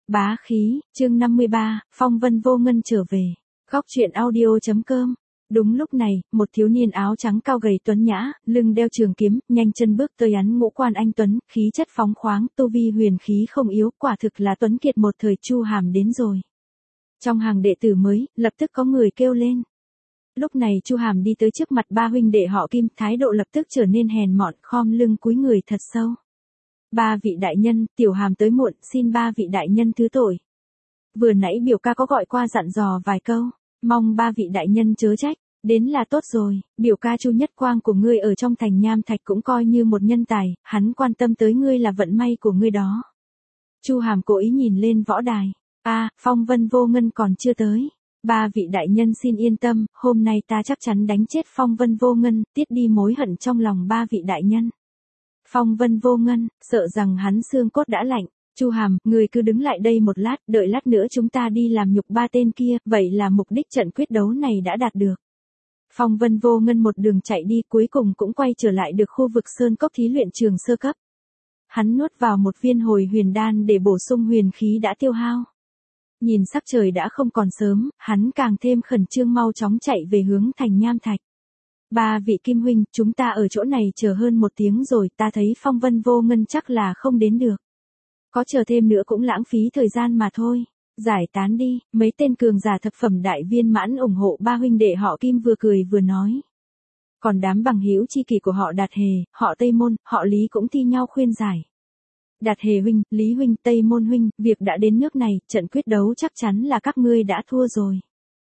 Bá khí, chương 53, phong vân vô ngân trở về. Góc truyện audio.com. Đúng lúc này, một thiếu niên áo trắng cao gầy tuấn nhã, lưng đeo trường kiếm, nhanh chân bước tới án ngũ quan anh tuấn, khí chất phóng khoáng, tu vi huyền khí không yếu, quả thực là tuấn kiệt một thời. Chu Hàm đến rồi. Trong hàng đệ tử mới, lập tức có người kêu lên. Lúc này Chu Hàm đi tới trước mặt ba huynh đệ họ Kim, thái độ lập tức trở nên hèn mọn, khom lưng cúi người thật sâu. Ba vị đại nhân, tiểu Hàm tới muộn, xin ba vị đại nhân thứ tội. Vừa nãy biểu ca có gọi qua dặn dò vài câu, mong ba vị đại nhân chớ trách, đến là tốt rồi, biểu ca Chu Nhất Quang của ngươi ở trong thành Nham Thạch cũng coi như một nhân tài, hắn quan tâm tới ngươi là vận may của ngươi đó. Chu Hàm cố ý nhìn lên võ đài, phong vân vô ngân còn chưa tới. Ba vị đại nhân xin yên tâm, hôm nay ta chắc chắn đánh chết phong vân vô ngân, tiết đi mối hận trong lòng ba vị đại nhân. Phong vân vô ngân, sợ rằng hắn xương cốt đã lạnh. Chu Hàm, người cứ đứng lại đây một lát, đợi lát nữa chúng ta đi làm nhục ba tên kia, vậy là mục đích trận quyết đấu này đã đạt được. Phong vân vô ngân một đường chạy đi, cuối cùng cũng quay trở lại được khu vực sơn cốc thí luyện trường sơ cấp. Hắn nuốt vào một viên hồi huyền đan để bổ sung huyền khí đã tiêu hao. Nhìn sắc trời đã không còn sớm, hắn càng thêm khẩn trương mau chóng chạy về hướng thành Nham Thạch. Ba vị Kim huynh, chúng ta ở chỗ này chờ hơn một tiếng rồi, ta thấy phong vân vô ngân chắc là không đến được. Có chờ thêm nữa cũng lãng phí thời gian mà thôi. Giải tán đi, mấy tên cường giả thập phẩm đại viên mãn ủng hộ ba huynh đệ họ Kim vừa cười vừa nói. Còn đám bằng hữu chi kỷ của họ Đạt Hề, họ Tây Môn, họ Lý cũng thi nhau khuyên giải. Đạt Hề huynh, Lý huynh, Tây Môn huynh, việc đã đến nước này, trận quyết đấu chắc chắn là các ngươi đã thua rồi.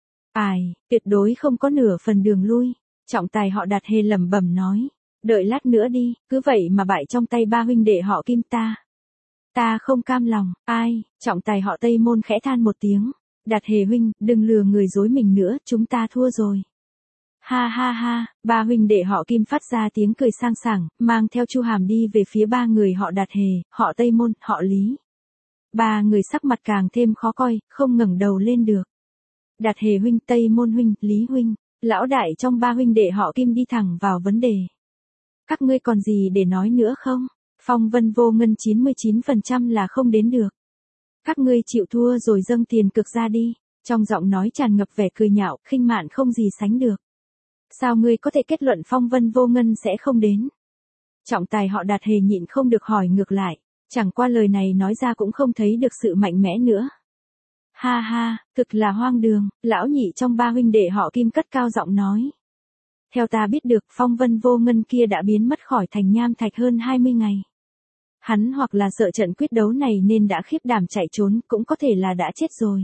Tuyệt đối không có nửa phần đường lui. Trọng tài họ Đạt Hề lẩm bẩm nói. Đợi lát nữa đi, cứ vậy mà bại trong tay ba huynh đệ họ Kim ta. Ta không cam lòng, trọng tài họ Tây Môn khẽ than một tiếng. Đạt Hề huynh, đừng lừa người dối mình nữa, chúng ta thua rồi. Ha ha ha, ba huynh đệ họ Kim phát ra tiếng cười sang sảng, mang theo Chu Hàm đi về phía ba người họ Đạt Hề, họ Tây Môn, họ Lý. Ba người sắc mặt càng thêm khó coi, không ngẩng đầu lên được. Đạt Hề huynh, Tây Môn huynh, Lý huynh, lão đại trong ba huynh đệ họ Kim đi thẳng vào vấn đề. Các ngươi còn gì để nói nữa không? Phong vân vô ngân 99% là không đến được. Các ngươi chịu thua rồi dâng tiền cược ra đi. Trong giọng nói tràn ngập vẻ cười nhạo, khinh mạn không gì sánh được. Sao ngươi có thể kết luận phong vân vô ngân sẽ không đến? Trọng tài họ Đạt Hề nhịn không được hỏi ngược lại. Chẳng qua lời này nói ra cũng không thấy được sự mạnh mẽ nữa. Ha ha, thực là hoang đường, lão nhị trong ba huynh đệ họ Kim cất cao giọng nói. Theo ta biết được, phong vân vô ngân kia đã biến mất khỏi thành Nham Thạch hơn 20 ngày. Hắn hoặc là sợ trận quyết đấu này nên đã khiếp đảm chạy trốn, cũng có thể là đã chết rồi.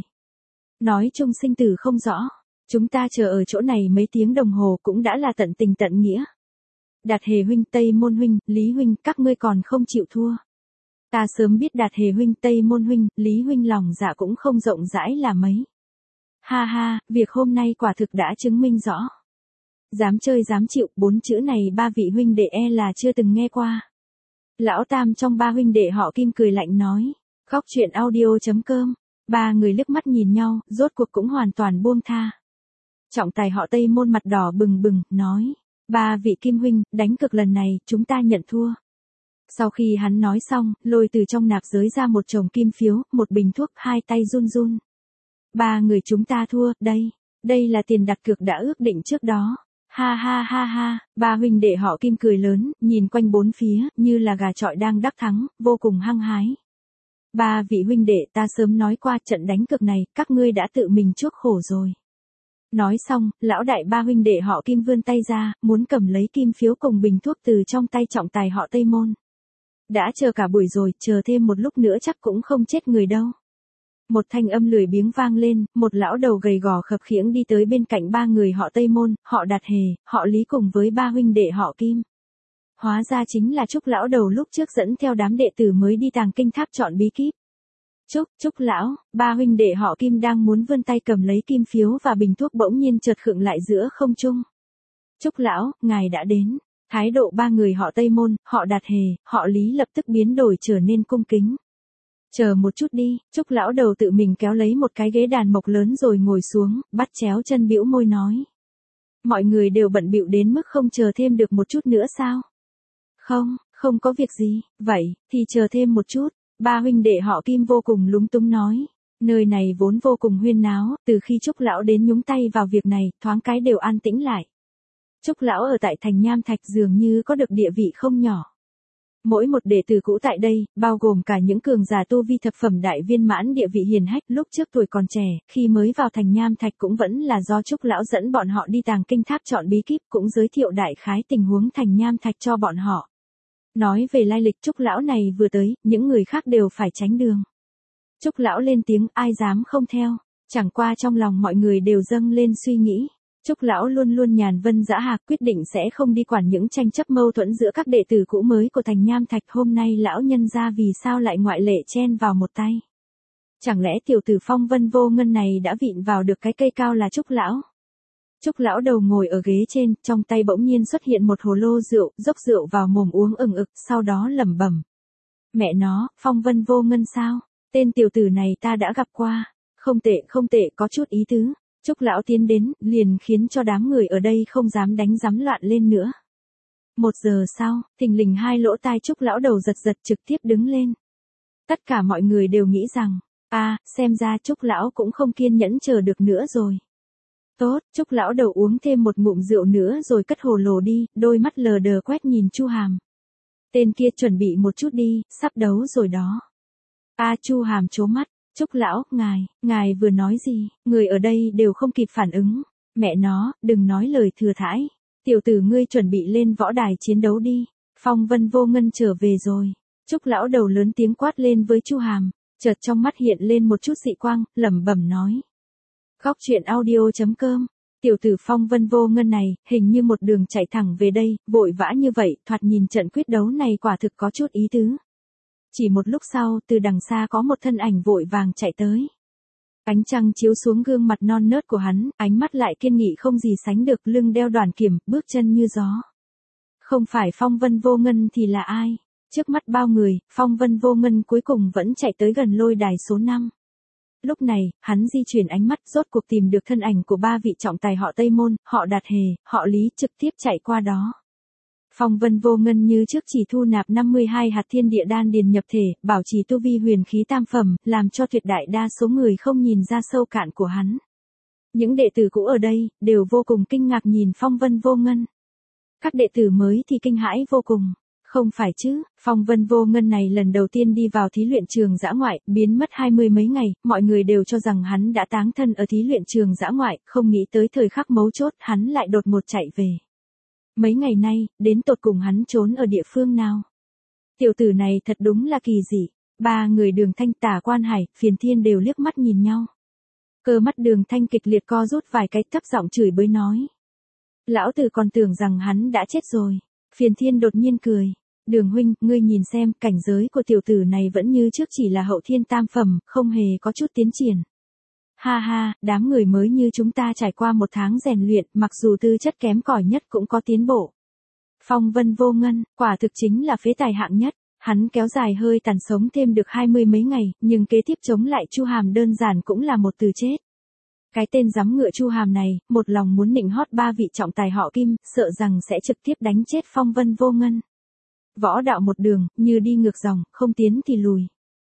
Nói chung sinh tử không rõ, chúng ta chờ ở chỗ này mấy tiếng đồng hồ cũng đã là tận tình tận nghĩa. Đạt Hề huynh, Tây Môn huynh, Lý huynh, các ngươi còn không chịu thua. Ta sớm biết Đạt Hề huynh, Tây Môn huynh, Lý huynh lòng dạ cũng không rộng rãi là mấy. Ha ha, việc hôm nay quả thực đã chứng minh rõ. Dám chơi dám chịu, bốn chữ này ba vị huynh đệ là chưa từng nghe qua. Lão tam trong ba huynh đệ họ Kim cười lạnh nói. Góc truyện audio.com. Ba người liếc mắt nhìn nhau, rốt cuộc cũng hoàn toàn buông tha. Trọng tài họ Tây Môn mặt đỏ bừng bừng, nói. Ba vị Kim huynh, đánh cược lần này, chúng ta nhận thua. Sau khi hắn nói xong, lôi từ trong nạp giới ra một chồng kim phiếu, một bình thuốc, hai tay run run. Ba người chúng ta thua, đây là tiền đặt cược đã ước định trước đó. Ha ha ha ha, ba huynh đệ họ Kim cười lớn, nhìn quanh bốn phía, như là gà chọi đang đắc thắng, vô cùng hăng hái. Ba vị huynh đệ, ta sớm nói qua trận đánh cược này, các ngươi đã tự mình chuốc khổ rồi. Nói xong, lão đại ba huynh đệ họ Kim vươn tay ra, muốn cầm lấy kim phiếu cùng bình thuốc từ trong tay trọng tài họ Tây Môn. Đã chờ cả buổi rồi, chờ thêm một lúc nữa chắc cũng không chết người đâu. Một thanh âm lười biếng vang lên, một lão đầu gầy gò khập khiễng đi tới bên cạnh ba người họ Tây Môn, họ Đạt Hề, họ Lý cùng với ba huynh đệ họ Kim. Hóa ra chính là Trúc lão đầu lúc trước dẫn theo đám đệ tử mới đi tàng kinh tháp chọn bí kíp. Trúc lão, ba huynh đệ họ Kim đang muốn vươn tay cầm lấy kim phiếu và bình thuốc bỗng nhiên chợt khựng lại giữa không trung. Trúc lão, ngài đã đến. Thái độ ba người họ Tây Môn, họ Đạt Hề, họ Lý lập tức biến đổi trở nên cung kính. Chờ một chút đi, Trúc lão đầu tự mình kéo lấy một cái ghế đàn mộc lớn rồi ngồi xuống, bắt chéo chân bĩu môi nói. Mọi người đều bận bịu đến mức không chờ thêm được một chút nữa sao? Không có việc gì, vậy, thì chờ thêm một chút. Ba huynh đệ họ Kim vô cùng lúng túng nói. Nơi này vốn vô cùng huyên náo, từ khi Trúc lão đến nhúng tay vào việc này, thoáng cái đều an tĩnh lại. Trúc lão ở tại thành Nham Thạch dường như có được địa vị không nhỏ. Mỗi một đệ tử cũ tại đây, bao gồm cả những cường giả tu vi thập phẩm đại viên mãn địa vị hiền hách lúc trước tuổi còn trẻ, khi mới vào thành Nham Thạch cũng vẫn là do Trúc lão dẫn bọn họ đi tàng kinh tháp chọn bí kíp, cũng giới thiệu đại khái tình huống thành Nham Thạch cho bọn họ. Nói về lai lịch Trúc lão này vừa tới, những người khác đều phải tránh đường. Trúc lão lên tiếng, ai dám không theo, chẳng qua trong lòng mọi người đều dâng lên suy nghĩ. Trúc lão luôn luôn nhàn vân dã hạc, quyết định sẽ không đi quản những tranh chấp mâu thuẫn giữa các đệ tử cũ mới của thành Nham Thạch. Hôm nay lão nhân ra vì sao lại ngoại lệ chen vào một tay? Chẳng lẽ tiểu tử Phong Vân Vô Ngân này đã vịn vào được cái cây cao là Trúc lão? Trúc lão đầu ngồi ở ghế trên, trong tay bỗng nhiên xuất hiện một hồ lô rượu, dốc rượu vào mồm uống ừng ực, sau đó lẩm bẩm. Mẹ nó, Phong Vân Vô Ngân sao? Tên tiểu tử này ta đã gặp qua. Không tệ, có chút ý tứ. Trúc lão tiến đến, liền khiến cho đám người ở đây không dám đánh rắm loạn lên nữa. 1 giờ sau, thình lình hai lỗ tai Trúc lão đầu giật giật trực tiếp đứng lên. Tất cả mọi người đều nghĩ rằng, xem ra Trúc lão cũng không kiên nhẫn chờ được nữa rồi. Tốt, Trúc lão đầu uống thêm một ngụm rượu nữa rồi cất hồ lô đi, đôi mắt lờ đờ quét nhìn Chu Hàm. Tên kia chuẩn bị một chút đi, sắp đấu rồi đó. Chu Hàm trố mắt. Trúc lão, ngài vừa nói gì? Người ở đây đều không kịp phản ứng. Mẹ nó, đừng nói lời thừa thãi. Tiểu tử ngươi chuẩn bị lên võ đài chiến đấu đi. Phong Vân Vô Ngân trở về rồi. Trúc lão đầu lớn tiếng quát lên với Chu Hàm, chợt trong mắt hiện lên một chút dị quang, lẩm bẩm nói. Góc truyện audio.com. Tiểu tử Phong Vân Vô Ngân này, hình như một đường chạy thẳng về đây, vội vã như vậy, thoạt nhìn trận quyết đấu này quả thực có chút ý tứ. Chỉ một lúc sau, từ đằng xa có một thân ảnh vội vàng chạy tới. Ánh trăng chiếu xuống gương mặt non nớt của hắn, ánh mắt lại kiên nghị không gì sánh được, lưng đeo đoàn kiếm, bước chân như gió. Không phải Phong Vân Vô Ngân thì là ai? Trước mắt bao người, Phong Vân Vô Ngân cuối cùng vẫn chạy tới gần lôi đài số 5. Lúc này, hắn di chuyển ánh mắt rốt cuộc tìm được thân ảnh của 3 vị trọng tài họ Tây Môn, họ Đạt Hề, họ Lý, trực tiếp chạy qua đó. Phong Vân Vô Ngân như trước chỉ thu nạp 52 hạt thiên địa đan điền nhập thể, bảo trì tu vi huyền khí tam phẩm, làm cho tuyệt đại đa số người không nhìn ra sâu cạn của hắn. Những đệ tử cũ ở đây, đều vô cùng kinh ngạc nhìn Phong Vân Vô Ngân. Các đệ tử mới thì kinh hãi vô cùng. Không phải chứ, Phong Vân Vô Ngân này lần đầu tiên đi vào thí luyện trường dã ngoại, biến mất 20 mấy ngày, mọi người đều cho rằng hắn đã táng thân ở thí luyện trường dã ngoại, không nghĩ tới thời khắc mấu chốt hắn lại đột ngột chạy về. Mấy ngày nay, đến tột cùng hắn trốn ở địa phương nào? Tiểu tử này thật đúng là kỳ dị. 3 người Đường Thanh, Tả Quan Hải, Phiền Thiên đều liếc mắt nhìn nhau. Cơ mắt Đường Thanh kịch liệt co rút vài cái, thấp giọng chửi bới nói. Lão tử còn tưởng rằng hắn đã chết rồi. Phiền Thiên đột nhiên cười. Đường huynh, ngươi nhìn xem, cảnh giới của tiểu tử này vẫn như trước chỉ là hậu thiên tam phẩm, không hề có chút tiến triển. Ha ha, đám người mới như chúng ta trải qua 1 tháng rèn luyện, mặc dù tư chất kém cỏi nhất cũng có tiến bộ. Phong Vân Vô Ngân, quả thực chính là phế tài hạng nhất. Hắn kéo dài hơi tàn sống thêm được 20 mấy ngày, nhưng kế tiếp chống lại Chu Hàm đơn giản cũng là một từ chết. Cái tên giắm ngựa Chu Hàm này, một lòng muốn nịnh hót 3 vị trọng tài họ Kim, sợ rằng sẽ trực tiếp đánh chết Phong Vân Vô Ngân. Võ đạo một đường, như đi ngược dòng, không tiến thì lùi.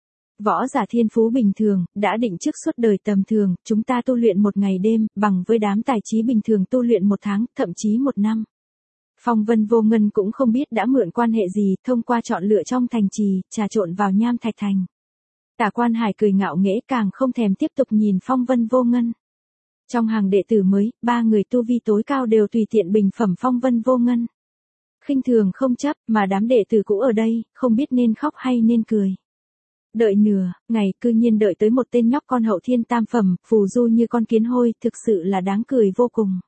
Võ giả thiên phú bình thường, đã định trước suốt đời tầm thường, chúng ta tu luyện 1 ngày đêm, bằng với đám tài trí bình thường tu luyện 1 tháng, thậm chí 1 năm. Phong Vân Vô Ngân cũng không biết đã mượn quan hệ gì, thông qua chọn lựa trong thành trì, trà trộn vào Nham Thạch Thành. Tả Quan Hải cười ngạo nghễ, càng không thèm tiếp tục nhìn Phong Vân Vô Ngân. Trong hàng đệ tử mới, 3 người tu vi tối cao đều tùy tiện bình phẩm Phong Vân Vô Ngân. Khinh thường không chấp, mà đám đệ tử cũ ở đây, không biết nên khóc hay nên cười. Đợi nửa ngày, cư nhiên đợi tới một tên nhóc con hậu thiên tam phẩm, phù du như con kiến hôi, thực sự là đáng cười vô cùng.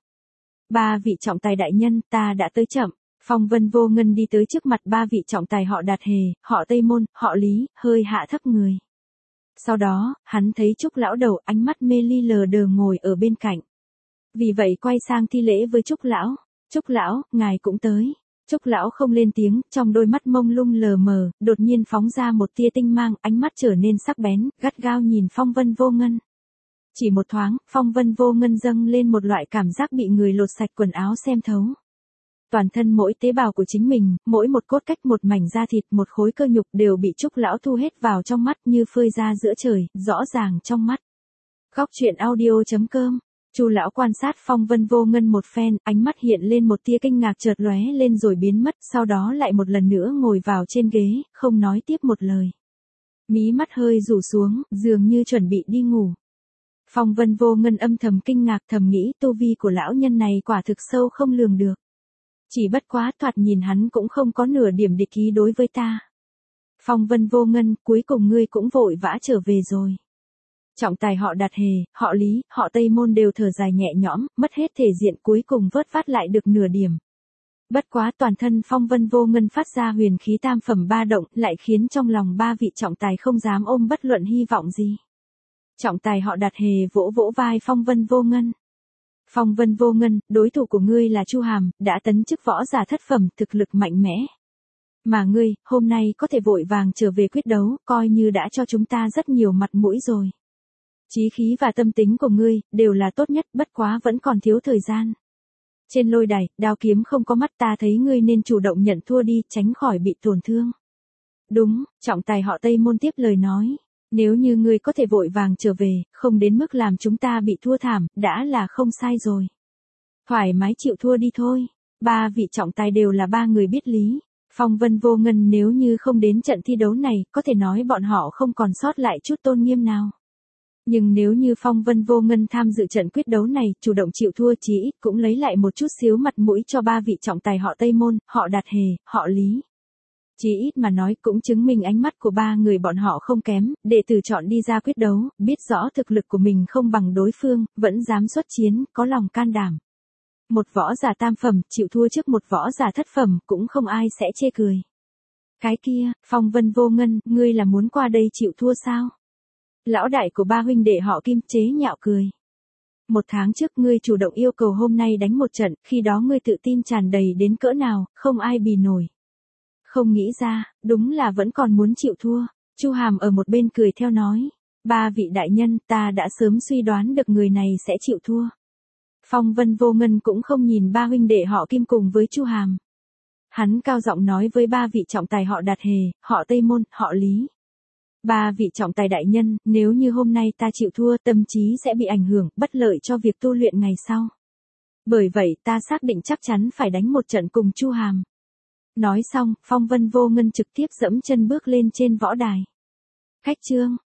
3 vị trọng tài đại nhân, ta đã tới chậm. Phong Vân Vô Ngân đi tới trước mặt 3 vị trọng tài họ Đạt Hề, họ Tây Môn, họ Lý, hơi hạ thấp người. Sau đó, hắn thấy Trúc lão đầu, ánh mắt mê ly lờ đờ ngồi ở bên cạnh. Vì vậy quay sang thi lễ với Trúc lão. Trúc lão, ngài cũng tới. Trúc lão không lên tiếng, trong đôi mắt mông lung lờ mờ, đột nhiên phóng ra một tia tinh mang, ánh mắt trở nên sắc bén, gắt gao nhìn Phong Vân Vô Ngân. Chỉ một thoáng, Phong Vân Vô Ngân dâng lên một loại cảm giác bị người lột sạch quần áo xem thấu. Toàn thân mỗi tế bào của chính mình, mỗi một cốt cách, một mảnh da thịt, một khối cơ nhục đều bị Trúc lão thu hết vào trong mắt như phơi ra giữa trời, rõ ràng trong mắt. Góc truyện audio.com. Chu lão quan sát Phong Vân Vô Ngân một phen, ánh mắt hiện lên một tia kinh ngạc chợt lóe lên rồi biến mất, sau đó lại một lần nữa ngồi vào trên ghế, không nói tiếp một lời. Mí mắt hơi rủ xuống, dường như chuẩn bị đi ngủ. Phong Vân Vô Ngân âm thầm kinh ngạc, thầm nghĩ tu vi của lão nhân này quả thực sâu không lường được. Chỉ bất quá thoạt nhìn hắn cũng không có nửa điểm địch ý đối với ta. Phong Vân Vô Ngân, cuối cùng ngươi cũng vội vã trở về rồi. Trọng tài họ Đạt Hề, họ Lý, họ Tây Môn đều thở dài nhẹ nhõm, mất hết thể diện cuối cùng vớt vát lại được nửa điểm. Bất quá toàn thân Phong Vân Vô Ngân phát ra huyền khí tam phẩm ba động, lại khiến trong lòng ba vị trọng tài không dám ôm bất luận hy vọng gì. Trọng tài họ Đạt Hề vỗ vỗ vai Phong Vân Vô Ngân. Phong Vân Vô Ngân, đối thủ của ngươi là Chu Hàm, đã tấn chức võ giả thất phẩm, thực lực mạnh mẽ. Mà ngươi, hôm nay có thể vội vàng trở về quyết đấu, coi như đã cho chúng ta rất nhiều mặt mũi rồi. Chí khí và tâm tính của ngươi, đều là tốt nhất, bất quá vẫn còn thiếu thời gian. Trên lôi đài, đao kiếm không có mắt, ta thấy ngươi nên chủ động nhận thua đi, tránh khỏi bị tổn thương. Đúng, trọng tài họ Tây Môn tiếp lời nói. Nếu như ngươi có thể vội vàng trở về, không đến mức làm chúng ta bị thua thảm, đã là không sai rồi. Thoải mái chịu thua đi thôi. Ba vị trọng tài đều là ba người biết lý. Phong Vân Vô Ngân nếu như không đến trận thi đấu này, có thể nói bọn họ không còn sót lại chút tôn nghiêm nào. Nhưng nếu như Phong Vân Vô Ngân tham dự trận quyết đấu này, chủ động chịu thua chí ít cũng lấy lại một chút xíu mặt mũi cho ba vị trọng tài họ Tây Môn, họ Đạt Hề, họ Lý. Chí ít mà nói cũng chứng minh ánh mắt của ba người bọn họ không kém, đệ tử chọn đi ra quyết đấu, biết rõ thực lực của mình không bằng đối phương, vẫn dám xuất chiến, có lòng can đảm. Một võ giả tam phẩm, chịu thua trước một võ giả thất phẩm, cũng không ai sẽ chê cười. Cái kia, Phong Vân Vô Ngân, ngươi là muốn qua đây chịu thua sao? Lão đại của ba huynh đệ họ Kim chế nhạo cười. 1 tháng trước ngươi chủ động yêu cầu hôm nay đánh một trận, khi đó ngươi tự tin tràn đầy đến cỡ nào, không ai bì nổi. Không nghĩ ra, đúng là vẫn còn muốn chịu thua. Chu Hàm ở một bên cười theo nói. Ba vị đại nhân, ta đã sớm suy đoán được người này sẽ chịu thua. Phong Vân Vô Ngân cũng không nhìn ba huynh đệ họ Kim cùng với Chu Hàm. Hắn cao giọng nói với ba vị trọng tài họ Đạt Hề, họ Tây Môn, họ Lý. Ba vị trọng tài đại nhân, nếu như hôm nay ta chịu thua, tâm trí sẽ bị ảnh hưởng, bất lợi cho việc tu luyện ngày sau. Bởi vậy ta xác định chắc chắn phải đánh một trận cùng Chu Hàm. Nói xong, Phong Vân Vô Ngân trực tiếp dẫm chân bước lên trên võ đài. Khách trương,